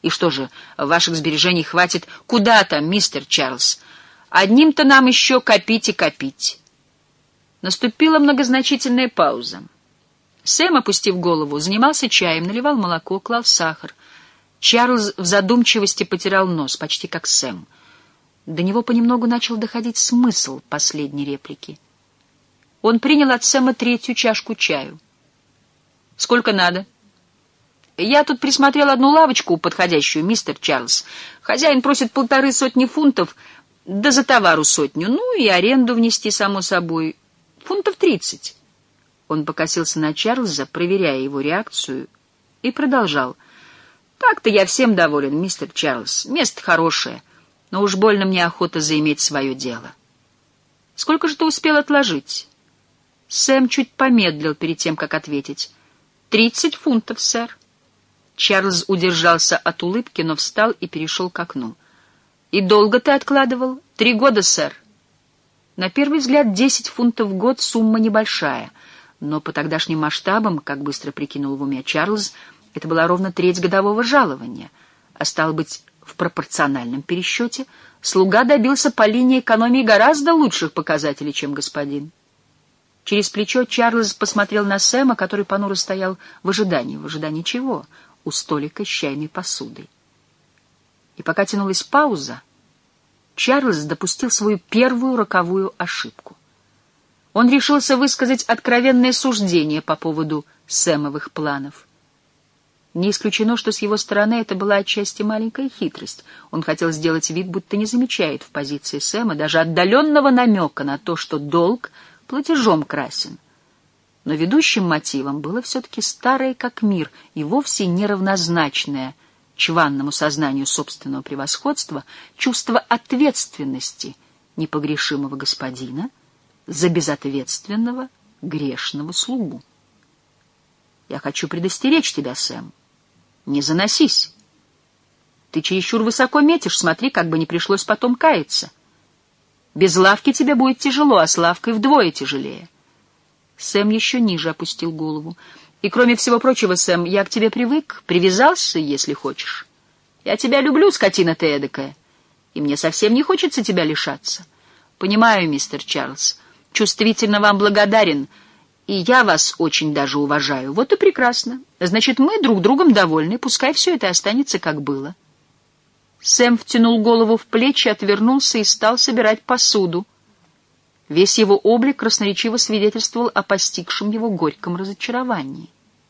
И что же, ваших сбережений хватит? Куда там, мистер Чарльз? Одним-то нам еще копить и копить. Наступила многозначительная пауза. Сэм, опустив голову, занимался чаем, наливал молоко, клал сахар. Чарльз в задумчивости потирал нос, почти как Сэм. До него понемногу начал доходить смысл последней реплики. Он принял от Сэма 3-ю чашку чаю. «Сколько надо?» «Я тут присмотрел одну лавочку подходящую, мистер Чарльз. Хозяин просит 150 фунтов, да за товару 100. Ну и аренду внести, само собой. Фунтов 30». Он покосился на Чарльза, проверяя его реакцию, и продолжал. «Так-то я всем доволен, мистер Чарльз. Место хорошее, но уж больно мне охота заиметь свое дело». «Сколько же ты успел отложить?» Сэм чуть помедлил перед тем, как ответить. 30 фунтов, сэр». Чарльз удержался от улыбки, но встал и перешел к окну. «И долго ты откладывал?» 3 года, сэр». На первый взгляд 10 фунтов в год — сумма небольшая, но по тогдашним масштабам, как быстро прикинул в уме Чарльз, это была ровно треть годового жалования, а стало быть, в пропорциональном пересчете слуга добился по линии экономии гораздо лучших показателей, чем господин. Через плечо Чарльз посмотрел на Сэма, который понуро стоял в ожидании. В ожидании чего? У столика с чайной посудой. И пока тянулась пауза, Чарльз допустил свою первую роковую ошибку. Он решился высказать откровенное суждение по поводу Сэмовых планов. Не исключено, что с его стороны это была отчасти маленькая хитрость. Он хотел сделать вид, будто не замечает в позиции Сэма даже отдаленного намека на то, что долг платежом красен. Но ведущим мотивом было все-таки старое как мир и вовсе неравнозначное чванному сознанию собственного превосходства чувство ответственности непогрешимого господина за безответственного грешного слугу. «Я хочу предостеречь тебя, Сэм. Не заносись. Ты чересчур высоко метишь, смотри, как бы не пришлось потом каяться. Без лавки тебе будет тяжело, а с лавкой вдвое тяжелее». Сэм еще ниже опустил голову. «И кроме всего прочего, Сэм, я к тебе привык, привязался, если хочешь. Я тебя люблю, скотина ты эдакая, и мне совсем не хочется тебя лишаться. Понимаю, мистер Чарльз, чувствительно вам благодарен, и я вас очень даже уважаю. Вот и прекрасно. Значит, мы друг другом довольны, пускай все это останется, как было». Сэм втянул голову в плечи, отвернулся и стал собирать посуду. Весь его облик красноречиво свидетельствовал о постигшем его горьком разочаровании.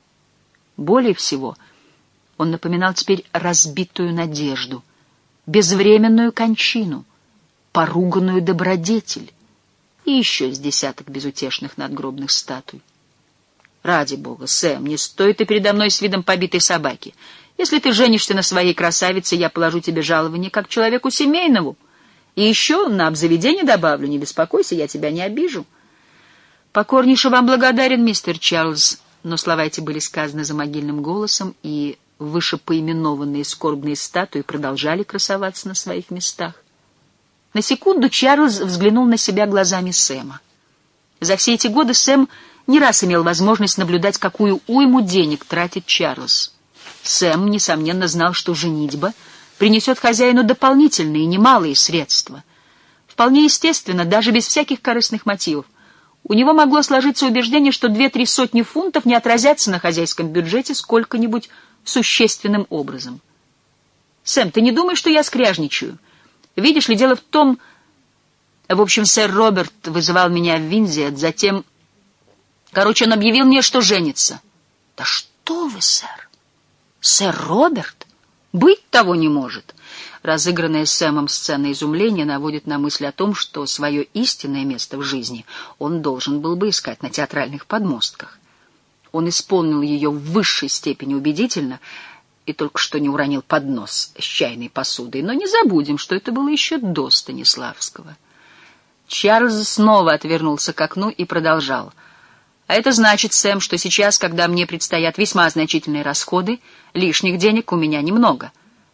Более всего, он напоминал теперь разбитую надежду, безвременную кончину, поруганную добродетель и еще с десяток безутешных надгробных статуй. «Ради бога, Сэм, не стой ты передо мной с видом побитой собаки. Если ты женишься на своей красавице, я положу тебе жалование как человеку семейному. И еще на обзаведение добавлю, не беспокойся, я тебя не обижу». «Покорнейше вам благодарен, мистер Чарльз», но слова эти были сказаны за могильным голосом, и вышепоименованные скорбные статуи продолжали красоваться на своих местах. На секунду Чарльз взглянул на себя глазами Сэма. За все эти годы Сэм не раз имел возможность наблюдать, какую уйму денег тратит Чарльз. Сэм, несомненно, знал, что женитьба принесет хозяину дополнительные, немалые средства. Вполне естественно, даже без всяких корыстных мотивов. У него могло сложиться убеждение, что 2-3 сотни фунтов не отразятся на хозяйском бюджете сколько-нибудь существенным образом. «Сэм, ты не думаешь, что я скряжничаю? Видишь ли, дело в том... В общем, сэр Роберт вызывал меня в Винзиет, затем... Короче, он объявил мне, что женится». «Да что вы, сэр? Сэр Роберт? Быть того не может». Разыгранная Сэмом сцена изумления наводит на мысль о том, что свое истинное место в жизни он должен был бы искать на театральных подмостках. Он исполнил ее в высшей степени убедительно и только что не уронил поднос с чайной посудой. Но не забудем, что это было еще до Станиславского. Чарльз снова отвернулся к окну и продолжал. «А это значит, Сэм, что сейчас, когда мне предстоят весьма значительные расходы, лишних денег у меня немного».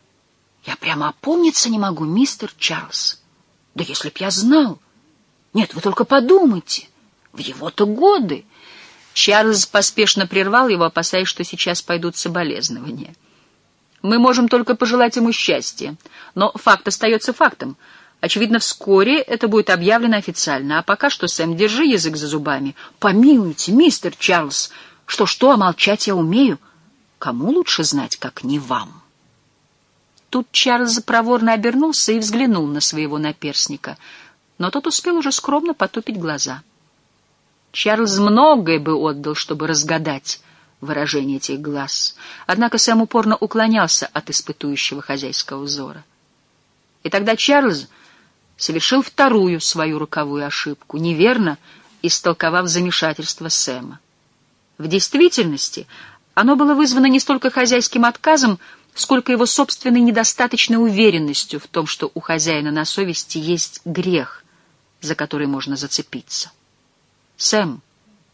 «Я прямо опомниться не могу, мистер Чарльз. Да если б я знал. Нет, вы только подумайте. В его-то годы». Чарльз поспешно прервал его, опасаясь, что сейчас пойдут соболезнования. Мы можем только пожелать ему счастья. Но факт остается фактом. Очевидно, вскоре это будет объявлено официально. А пока что, Сэм, держи язык за зубами. Помилуйте, мистер Чарльз, что-что, а молчать я умею. Кому лучше знать, как не вам? Тут Чарльз проворно обернулся и взглянул на своего наперсника, но тот успел уже скромно потупить глаза. Чарльз многое бы отдал, чтобы разгадать выражение этих глаз, однако Сэм упорно уклонялся от испытующего хозяйского взора. И тогда Чарльз совершил вторую свою роковую ошибку, неверно истолковав замешательство Сэма. В действительности оно было вызвано не столько хозяйским отказом, сколько его собственной недостаточной уверенностью в том, что у хозяина на совести есть грех, за который можно зацепиться. «Сэм,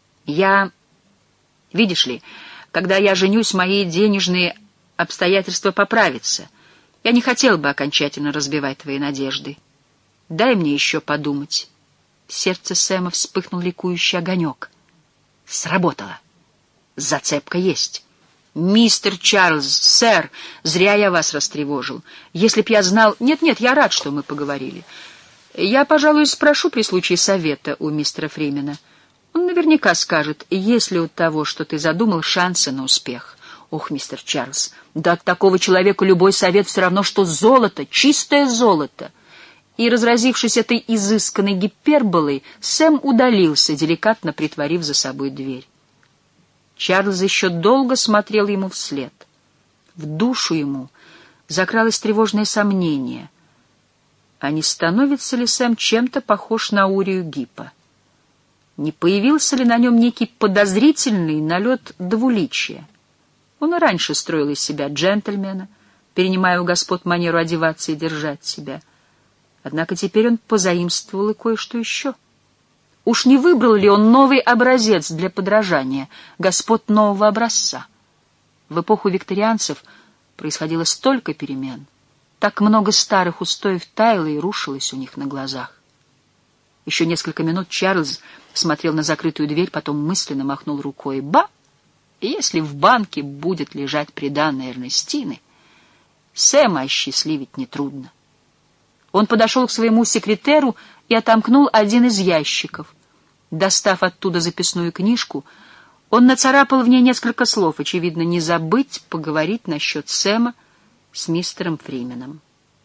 видишь ли, когда я женюсь, мои денежные обстоятельства поправятся. Я не хотел бы окончательно разбивать твои надежды. Дай мне еще подумать». В сердце Сэма вспыхнул ликующий огонек. Сработало. Зацепка есть. «Мистер Чарльз, сэр, зря я вас растревожил. Если б я знал...» «Нет, я рад, что мы поговорили. Я, пожалуй, спрошу при случае совета у мистера Фримена. Он наверняка скажет, есть ли у того, что ты задумал, шансы на успех». «Ох, мистер Чарльз, да от такого человека любой совет все равно, что золото, чистое золото». И, разразившись этой изысканной гиперболой, Сэм удалился, деликатно притворив за собой дверь. Чарльз еще долго смотрел ему вслед. В душу ему закралось тревожное сомнение. А не становится ли Сэм чем-то похож на Урию Гиппа? Не появился ли на нем некий подозрительный налет двуличия? Он и раньше строил из себя джентльмена, перенимая у господ манеру одеваться и держать себя. Однако теперь он позаимствовал и кое-что еще. Уж не выбрал ли он новый образец для подражания, господ нового образца? В эпоху викторианцев происходило столько перемен, так много старых устоев таяло и рушилось у них на глазах. Еще несколько минут Чарльз смотрел на закрытую дверь, потом мысленно махнул рукой. Ба! Если в банке будет лежать приданое Эрнестины, Сэма осчастливить нетрудно. Он подошел к своему секретеру и отомкнул один из ящиков. Достав оттуда записную книжку, он нацарапал в ней несколько слов, очевидно, не забыть поговорить насчет Сэма с мистером Фрименом.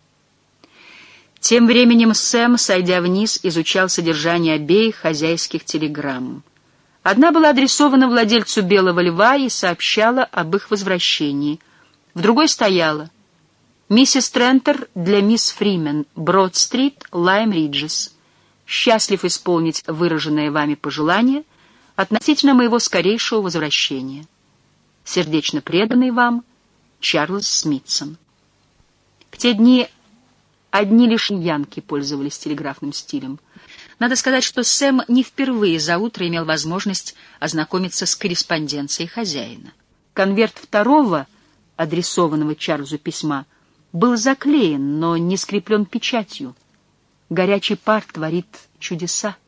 Тем временем Сэм, сойдя вниз, изучал содержание обеих хозяйских телеграмм. Одна была адресована владельцу «Белого льва» и сообщала об их возвращении. В другой стояла: «Миссис Трентер для мисс Фримен, Брод-стрит, Лайм-Риджес. Счастлив исполнить выраженное вами пожелание относительно моего скорейшего возвращения. Сердечно преданный вам Чарльз Смитсон». В те дни одни лишь янки пользовались телеграфным стилем. Надо сказать, что Сэм не впервые за утро имел возможность ознакомиться с корреспонденцией хозяина. Конверт второго, адресованного Чарльзу письма, был заклеен, но не скреплен печатью. Горячий пар творит чудеса.